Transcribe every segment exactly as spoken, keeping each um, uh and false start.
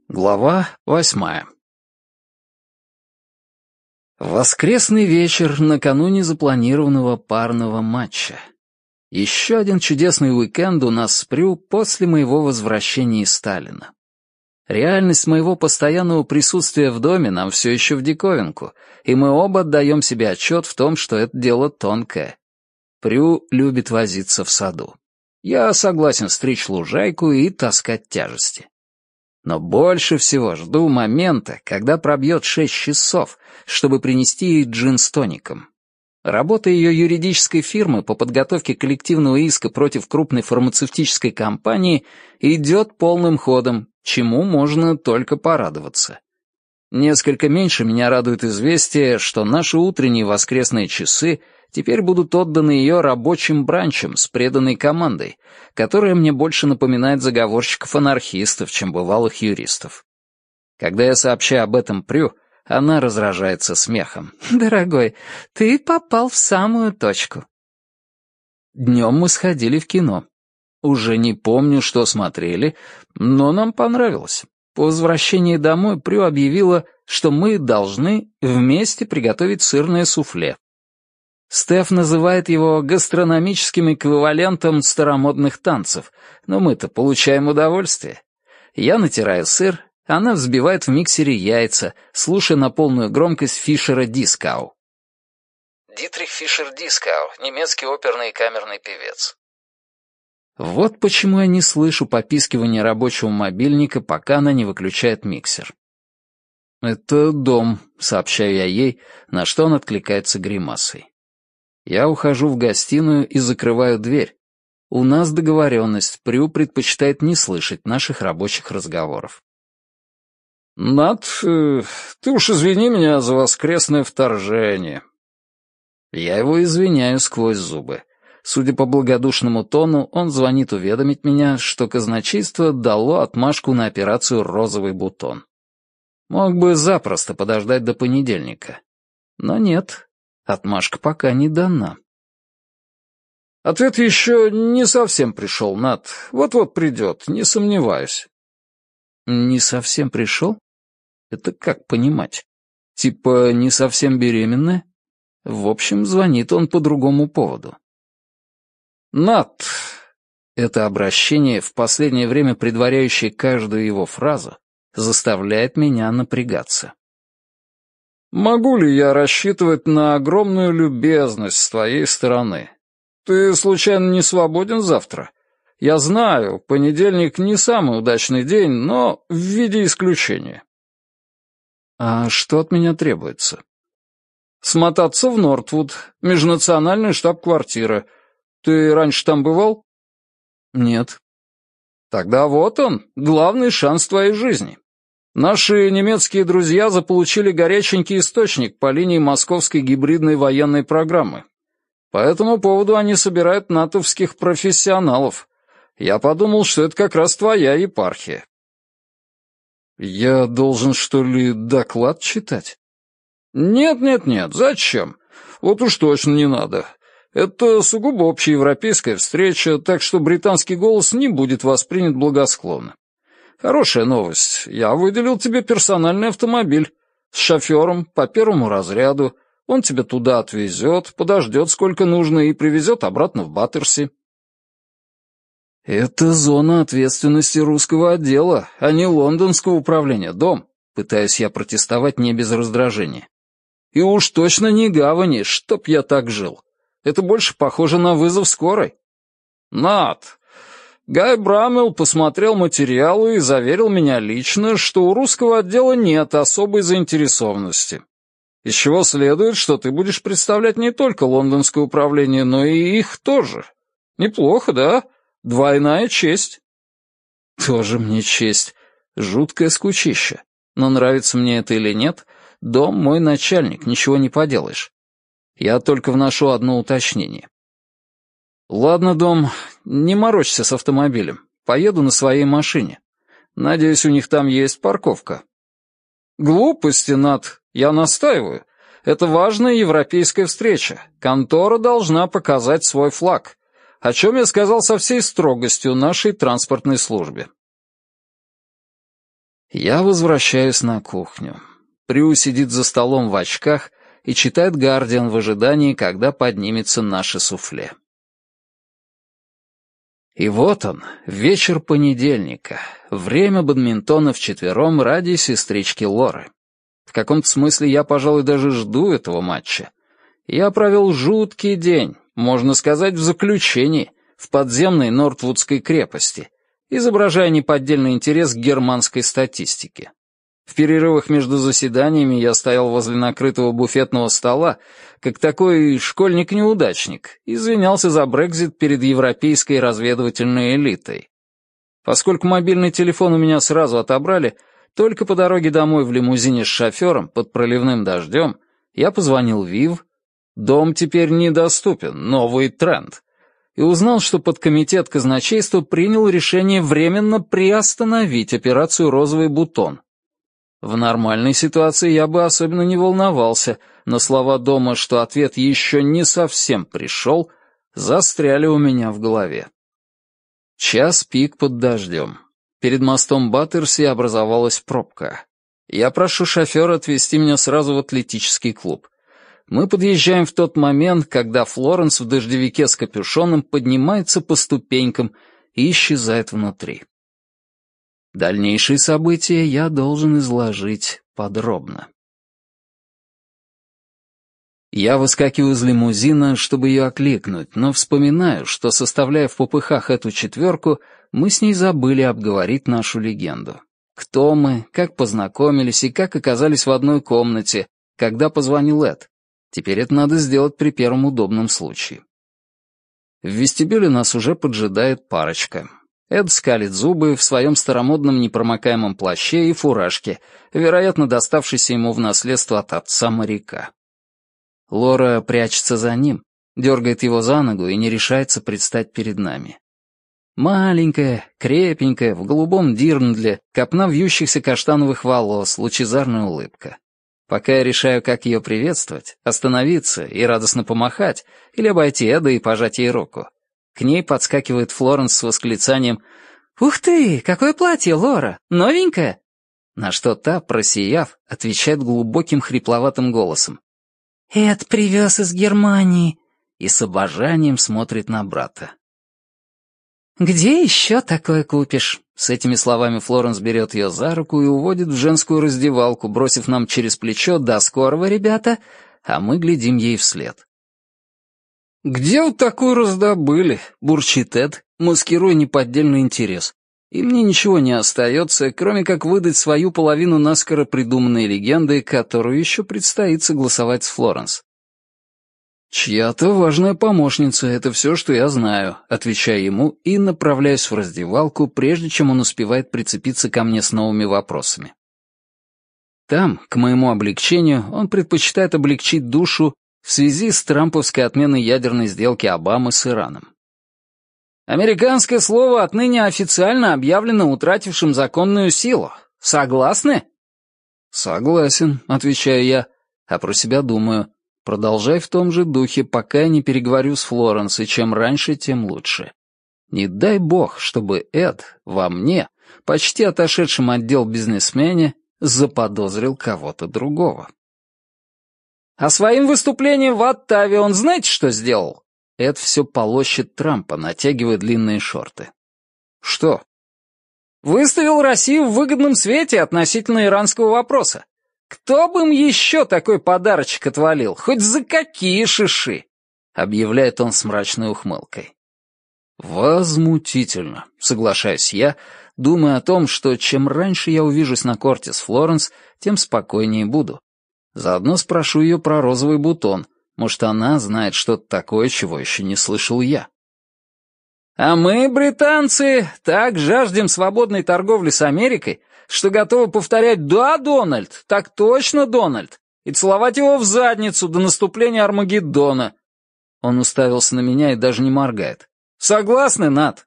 Глава восьмая. Воскресный вечер накануне запланированного парного матча. Еще один чудесный уикенд у нас с Прю после моего возвращения из Сталина. Реальность моего постоянного присутствия в доме нам все еще в диковинку, и мы оба отдаем себе отчет в том, что это дело тонкое. Прю любит возиться в саду. Я согласен стричь лужайку и таскать тяжести. Но больше всего жду момента, когда пробьет шесть часов, чтобы принести ей джин с тоником. Работа ее юридической фирмы по подготовке коллективного иска против крупной фармацевтической компании идет полным ходом, чему можно только порадоваться. Несколько меньше меня радует известие, что наши утренние воскресные часы теперь будут отданы ее рабочим бранчам с преданной командой, которая мне больше напоминает заговорщиков-анархистов, чем бывалых юристов. Когда я сообщаю об этом Прю, она разражается смехом. «Дорогой, ты попал в самую точку». Днем мы сходили в кино. Уже не помню, что смотрели, но нам понравилось. По возвращении домой Прю объявила, что мы должны вместе приготовить сырное суфле. Стеф называет его гастрономическим эквивалентом старомодных танцев, но мы-то получаем удовольствие. Я натираю сыр, она взбивает в миксере яйца, слушая на полную громкость Фишера Дискау. Дитрих Фишер Дискау, немецкий оперный и камерный певец. Вот почему я не слышу попискивания рабочего мобильника, пока она не выключает миксер. «Это дом», — сообщаю я ей, на что он откликается гримасой. Я ухожу в гостиную и закрываю дверь. У нас договоренность, Прю предпочитает не слышать наших рабочих разговоров. «Над, э, ты уж извини меня за воскресное вторжение». Я его извиняю сквозь зубы. Судя по благодушному тону, он звонит уведомить меня, что казначейство дало отмашку на операцию «Розовый бутон». Мог бы запросто подождать до понедельника. Но нет, отмашка пока не дана. Ответ еще не совсем пришел, Над. Вот-вот придет, не сомневаюсь. Не совсем пришел? Это как понимать? Типа не совсем беременная? В общем, звонит он по другому поводу. Над. Это обращение, в последнее время предваряющее каждую его фразу, заставляет меня напрягаться. «Могу ли я рассчитывать на огромную любезность с твоей стороны? Ты, случайно, не свободен завтра? Я знаю, понедельник не самый удачный день, но в виде исключения». «А что от меня требуется?» «Смотаться в Нортвуд, межнациональная штаб-квартира. Ты раньше там бывал?» «Нет». «Тогда вот он, главный шанс твоей жизни. Наши немецкие друзья заполучили горяченький источник по линии московской гибридной военной программы. По этому поводу они собирают натовских профессионалов. Я подумал, что это как раз твоя епархия». «Я должен, что ли, доклад читать?» «Нет-нет-нет, зачем? Вот уж точно не надо. Это сугубо общеевропейская встреча, так что британский голос не будет воспринят благосклонно. Хорошая новость. Я выделил тебе персональный автомобиль. С шофером, по первому разряду. Он тебя туда отвезет, подождет сколько нужно и привезет обратно в Баттерси». «Это зона ответственности русского отдела, а не лондонского управления, дом», пытаюсь я протестовать не без раздражения. «И уж точно не гавани, чтоб я так жил. Это больше похоже на вызов скорой». «Над, Гай Брамелл посмотрел материалы и заверил меня лично, что у русского отдела нет особой заинтересованности. Из чего следует, что ты будешь представлять не только лондонское управление, но и их тоже. Неплохо, да? Двойная честь». «Тоже мне честь. Жуткое скучище. Но нравится мне это или нет, дом мой начальник, ничего не поделаешь. Я только вношу одно уточнение. Ладно, дом, не морочься с автомобилем. Поеду на своей машине. Надеюсь, у них там есть парковка». «Глупости, Над, я настаиваю. Это важная европейская встреча. Контора должна показать свой флаг, о чем я сказал со всей строгостью нашей транспортной службе». Я возвращаюсь на кухню. Прю сидит за столом в очках и читает «Гардиан» в ожидании, когда поднимется наше суфле. И вот он, вечер понедельника, время бадминтона вчетвером ради сестрички Лоры. В каком-то смысле я, пожалуй, даже жду этого матча. Я провел жуткий день, можно сказать, в заключении, в подземной Нортвудской крепости, изображая неподдельный интерес к германской статистике. В перерывах между заседаниями я стоял возле накрытого буфетного стола, как такой школьник-неудачник, и извинялся за Брексит перед европейской разведывательной элитой. Поскольку мобильный телефон у меня сразу отобрали, только по дороге домой в лимузине с шофером под проливным дождем я позвонил Вив. Дом теперь недоступен, новый тренд. И узнал, что подкомитет казначейства принял решение временно приостановить операцию «Розовый бутон». В нормальной ситуации я бы особенно не волновался, но слова дома, что ответ еще не совсем пришел, застряли у меня в голове. Час пик под дождем. Перед мостом Баттерси образовалась пробка. Я прошу шофера отвезти меня сразу в атлетический клуб. Мы подъезжаем в тот момент, когда Флоренс в дождевике с капюшоном поднимается по ступенькам и исчезает внутри. Дальнейшие события я должен изложить подробно. Я выскакиваю из лимузина, чтобы ее окликнуть, но вспоминаю, что, составляя в попыхах эту четверку, мы с ней забыли обговорить нашу легенду. Кто мы, как познакомились и как оказались в одной комнате, когда позвонил Эд. Теперь это надо сделать при первом удобном случае. В вестибюле нас уже поджидает парочка. Эд скалит зубы в своем старомодном непромокаемом плаще и фуражке, вероятно, доставшейся ему в наследство от отца-моряка. Лора прячется за ним, дергает его за ногу и не решается предстать перед нами. Маленькая, крепенькая, в голубом дирндле, копна вьющихся каштановых волос, лучезарная улыбка. Пока я решаю, как ее приветствовать, остановиться и радостно помахать, или обойти Эда и пожать ей руку, к ней подскакивает Флоренс с восклицанием «Ух ты, какое платье, Лора! Новенькое!» На что та, просияв, отвечает глубоким хрипловатым голосом «Эд привез из Германии!» и с обожанием смотрит на брата. «Где еще такое купишь?» С этими словами Флоренс берет ее за руку и уводит в женскую раздевалку, бросив нам через плечо «До скорого, ребята!», а мы глядим ей вслед. «Где вы такую раздобыли?» — бурчит Эд, маскируя неподдельный интерес. И мне ничего не остается, кроме как выдать свою половину наскоро придуманной легенды, которую еще предстоит согласовать с Флоренс. «Чья-то важная помощница, это все, что я знаю», — отвечаю ему и направляюсь в раздевалку, прежде чем он успевает прицепиться ко мне с новыми вопросами. Там, к моему облегчению, он предпочитает облегчить душу в связи с трамповской отменой ядерной сделки Обамы с Ираном. «Американское слово отныне официально объявлено утратившим законную силу. Согласны?» «Согласен», — отвечаю я, а про себя думаю. Продолжай в том же духе, пока я не переговорю с Флоренс, и чем раньше, тем лучше. Не дай бог, чтобы Эд во мне, почти отошедшем отдел бизнесмене, заподозрил кого-то другого. «А своим выступлением в Оттаве он знаете, что сделал?» Эд все полощет Трампа, натягивая длинные шорты. «Что?» «Выставил Россию в выгодном свете относительно иранского вопроса. Кто бы им еще такой подарочек отвалил, хоть за какие шиши?» — объявляет он с мрачной ухмылкой. «Возмутительно», — соглашаюсь я, думая о том, что чем раньше я увижусь на корте с Флоренс, тем спокойнее буду. Заодно спрошу ее про розовый бутон, может, она знает что-то такое, чего еще не слышал я. «А мы, британцы, так жаждем свободной торговли с Америкой, что готовы повторять «Да, Дональд, так точно, Дональд!» и целовать его в задницу до наступления Армагеддона». Он уставился на меня и даже не моргает. «Согласны, Нат?»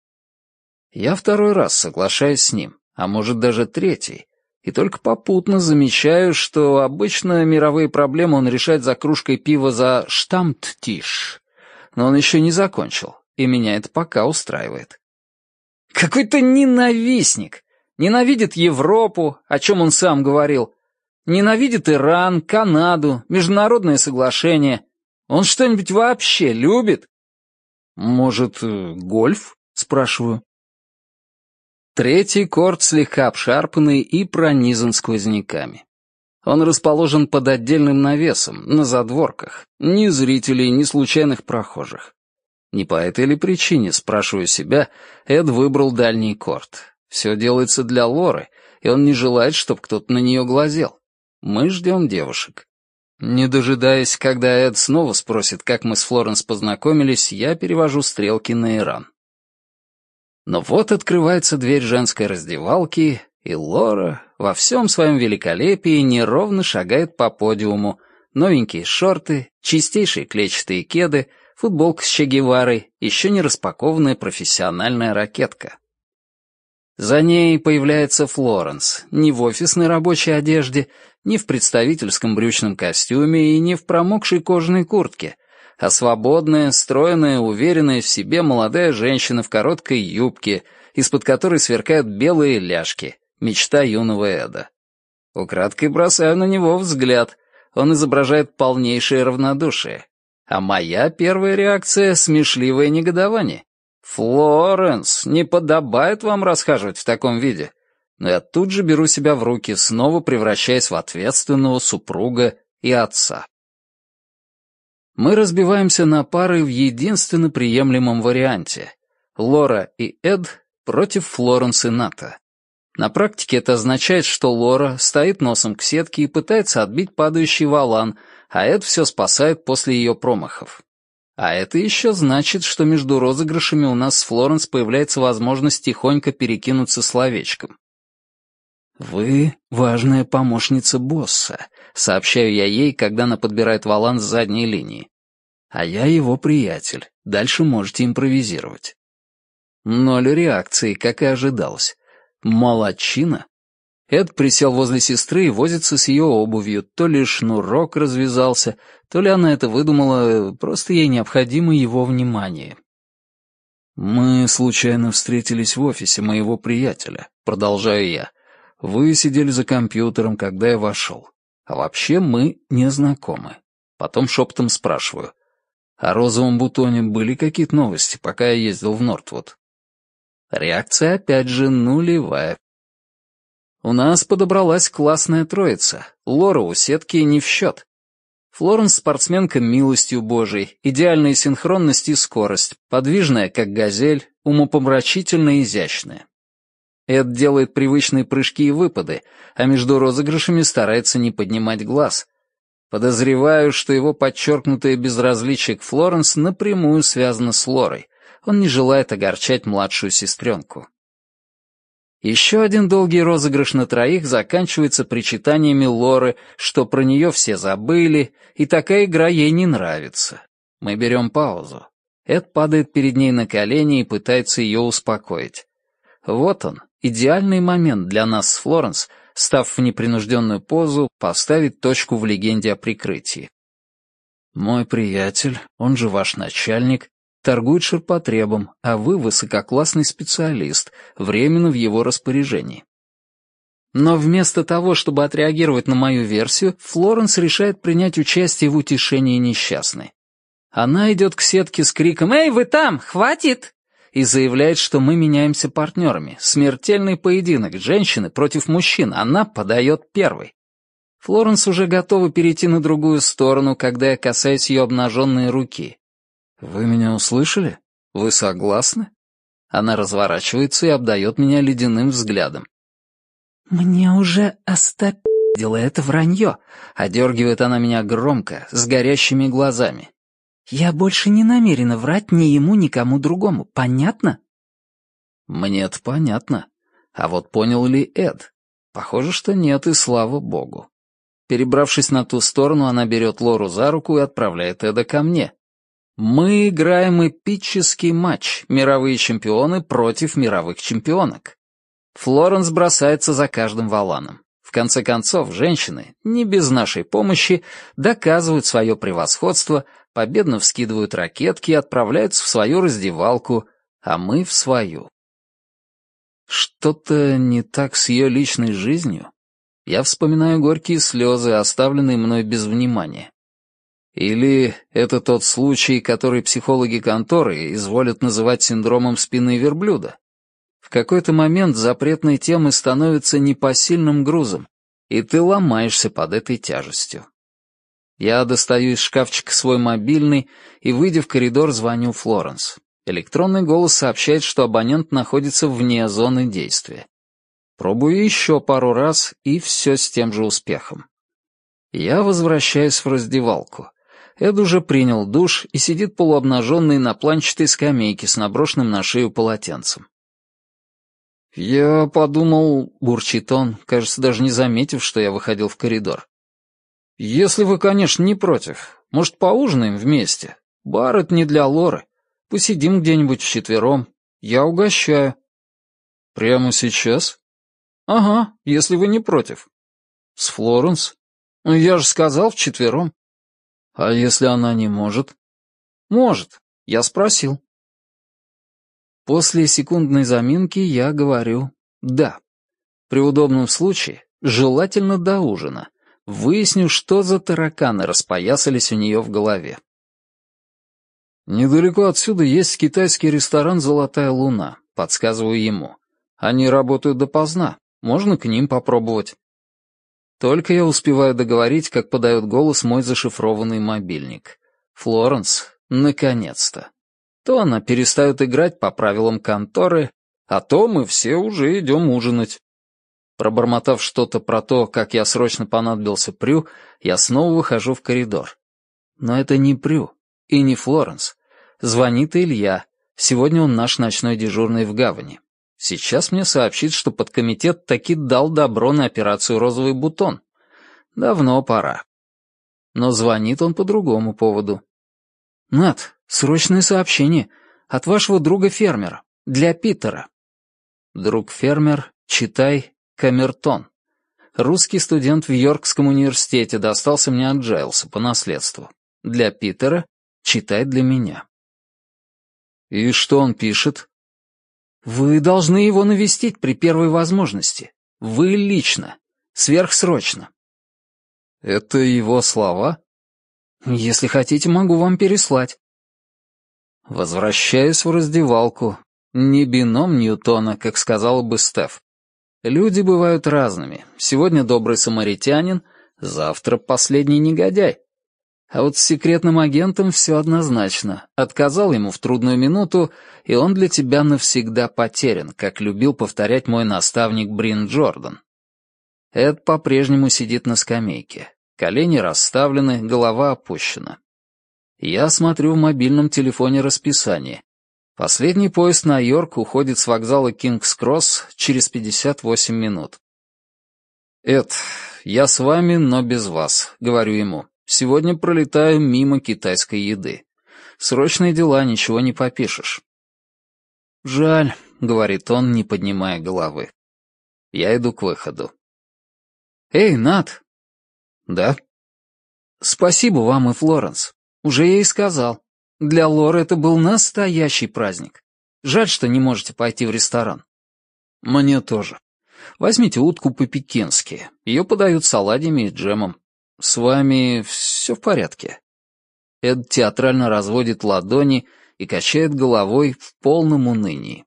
Я второй раз соглашаюсь с ним, а может даже третий, и только попутно замечаю, что обычно мировые проблемы он решает за кружкой пива за «Штамптиш». Но он еще не закончил, и меня это пока устраивает. «Какой-то ненавистник! Ненавидит Европу, о чем он сам говорил. Ненавидит Иран, Канаду, международные соглашения. Он что-нибудь вообще любит? Может, гольф? Спрашиваю. Третий корт слегка обшарпанный и пронизан сквозняками. Он расположен под отдельным навесом, на задворках. Ни зрителей, ни случайных прохожих. Не по этой ли причине, спрашиваю себя, Эд выбрал дальний корт. Все делается для Лоры, и он не желает, чтобы кто-то на нее глазел. Мы ждем девушек. Не дожидаясь, когда Эд снова спросит, как мы с Флоренс познакомились, я перевожу стрелки на Иран. Но вот открывается дверь женской раздевалки, и Лора во всем своем великолепии неровно шагает по подиуму. Новенькие шорты, чистейшие клетчатые кеды, футболка с Че Геварой, еще не распакованная профессиональная ракетка. За ней появляется Флоренс, не в офисной рабочей одежде, не в представительском брючном костюме и не в промокшей кожаной куртке, а свободная, стройная, уверенная в себе молодая женщина в короткой юбке, из-под которой сверкают белые ляжки, мечта юного Эда. Украдкой бросаю на него взгляд, он изображает полнейшее равнодушие. А моя первая реакция — смешливое негодование. «Флоренс, не подобает вам расхаживать в таком виде». Но я тут же беру себя в руки, снова превращаясь в ответственного супруга и отца. Мы разбиваемся на пары в единственно приемлемом варианте. Лора и Эд против Флоренс и Ната. На практике это означает, что Лора стоит носом к сетке и пытается отбить падающий валан, а Эд все спасает после ее промахов. А это еще значит, что между розыгрышами у нас с Флоренс появляется возможность тихонько перекинуться словечком. «Вы важная помощница босса», — сообщаю я ей, когда она подбирает валан с задней линии. «А я его приятель. Дальше можете импровизировать». Ноль реакции, как и ожидалось. Молодчина. Эд присел возле сестры и возится с ее обувью. То ли шнурок развязался, то ли она это выдумала, просто ей необходимо его внимание. «Мы случайно встретились в офисе моего приятеля», — продолжаю я. «Вы сидели за компьютером, когда я вошел. А вообще мы не знакомы». Потом шепотом спрашиваю. «О розовом бутоне были какие-то новости, пока я ездил в Нортвуд?» Реакция опять же нулевая. У нас подобралась классная троица. Лора у сетки не в счет. Флоренс спортсменка милостью Божией, идеальная синхронность и скорость, подвижная, как газель, умопомрачительно изящная. Эд делает привычные прыжки и выпады, а между розыгрышами старается не поднимать глаз. Подозреваю, что его подчеркнутое безразличие к Флоренс напрямую связано с Лорой. Он не желает огорчать младшую сестренку. Еще один долгий розыгрыш на троих заканчивается причитаниями Лоры, что про нее все забыли, и такая игра ей не нравится. Мы берем паузу. Эд падает перед ней на колени и пытается ее успокоить. Вот он, идеальный момент для нас с Флоренс, став в непринужденную позу, поставить точку в легенде о прикрытии. «Мой приятель, он же ваш начальник, торгует ширпотребом, а вы высококлассный специалист, временно в его распоряжении». Но вместо того, чтобы отреагировать на мою версию, Флоренс решает принять участие в утешении несчастной. Она идет к сетке с криком «Эй, вы там! Хватит!» и заявляет, что мы меняемся партнерами. Смертельный поединок женщины против мужчин, она подает первой. Флоренс уже готова перейти на другую сторону, когда я касаюсь ее обнаженной руки. «Вы меня услышали? Вы согласны?» Она разворачивается и обдает меня ледяным взглядом. «Мне уже остопи***ло это вранье», — одергивает она меня громко, с горящими глазами. «Я больше не намерена врать ни ему, ни кому другому. Понятно?» Мне-то понятно. А вот понял ли Эд? Похоже, что нет, и слава богу. Перебравшись на ту сторону, она берет Лору за руку и отправляет Эда ко мне. Мы играем эпический матч, мировые чемпионы против мировых чемпионок. Флоренс бросается за каждым валаном. В конце концов, женщины, не без нашей помощи, доказывают свое превосходство, победно вскидывают ракетки и отправляются в свою раздевалку, а мы в свою. Что-то не так с ее личной жизнью? Я вспоминаю горькие слезы, оставленные мной без внимания. Или это тот случай, который психологи конторы изволят называть синдромом спины верблюда? В какой-то момент запретные темы становятся непосильным грузом, и ты ломаешься под этой тяжестью. Я достаю из шкафчика свой мобильный и, выйдя в коридор, звоню Флоренс. Электронный голос сообщает, что абонент находится вне зоны действия. Пробую еще пару раз, и все с тем же успехом. Я возвращаюсь в раздевалку. Эд уже принял душ и сидит полуобнаженный на планчатой скамейке с наброшенным на шею полотенцем. «Я подумал», — бурчит он, кажется, даже не заметив, что я выходил в коридор. «Если вы, конечно, не против, может, поужинаем вместе? Бар — это не для Лоры. Посидим где-нибудь вчетвером. Я угощаю». «Прямо сейчас?» «Ага, если вы не против». «С Флоренс?» «Ну, я же сказал, вчетвером». «А если она не может?» «Может. Я спросил». После секундной заминки я говорю «да». При удобном случае, желательно до ужина, выясню, что за тараканы распоясались у нее в голове. «Недалеко отсюда есть китайский ресторан «Золотая луна», — подсказываю ему. «Они работают допоздна, можно к ним попробовать». Только я успеваю договорить, как подает голос мой зашифрованный мобильник. «Флоренс, наконец-то». То она перестает играть по правилам конторы, а то мы все уже идем ужинать. Пробормотав что-то про то, как я срочно понадобился Прю, я снова выхожу в коридор. Но это не Прю и не Флоренс. Звонит Илья. Сегодня он наш ночной дежурный в гавани. Сейчас мне сообщит, что подкомитет таки дал добро на операцию «Розовый бутон». Давно пора. Но звонит он по другому поводу. «Нат, срочное сообщение. От вашего друга-фермера. Для Питера». Друг-фермер, читай, Камертон. Русский студент в Йоркском университете, достался мне от Джайлса по наследству. Для Питера, читай для меня. «И что он пишет?» «Вы должны его навестить при первой возможности. Вы лично. Сверхсрочно». «Это его слова?» «Если хотите, могу вам переслать». Возвращаюсь в раздевалку. Не бином Ньютона, как сказала бы Стеф. Люди бывают разными. Сегодня добрый самаритянин, завтра последний негодяй. А вот с секретным агентом все однозначно. Отказал ему в трудную минуту, и он для тебя навсегда потерян, как любил повторять мой наставник Брин Джордан. Эд по-прежнему сидит на скамейке. Колени расставлены, голова опущена. Я смотрю в мобильном телефоне расписание. Последний поезд на Йорк уходит с вокзала Кингс-Кросс через пятьдесят восемь минут. «Эд, я с вами, но без вас», — говорю ему. «Сегодня пролетаю мимо китайской еды. Срочные дела, ничего не попишешь». «Жаль», — говорит он, не поднимая головы. Я иду к выходу. «Эй, Нат!» «Да?» «Спасибо вам и Флоренс. Уже ей сказал. Для Лоры это был настоящий праздник. Жаль, что не можете пойти в ресторан». «Мне тоже. Возьмите утку по-пекински. Ее подают с оладьями и джемом. С вами все в порядке?» Эд театрально разводит ладони и качает головой в полном унынии.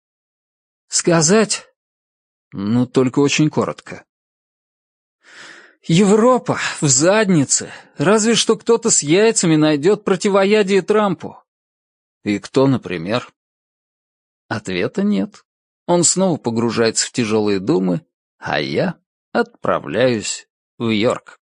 «Сказать?» «Ну, только очень коротко». «Европа в заднице. Разве что кто-то с яйцами найдет противоядие Трампу». «И кто, например?» Ответа нет. Он снова погружается в тяжелые думы, а я отправляюсь в Йорк.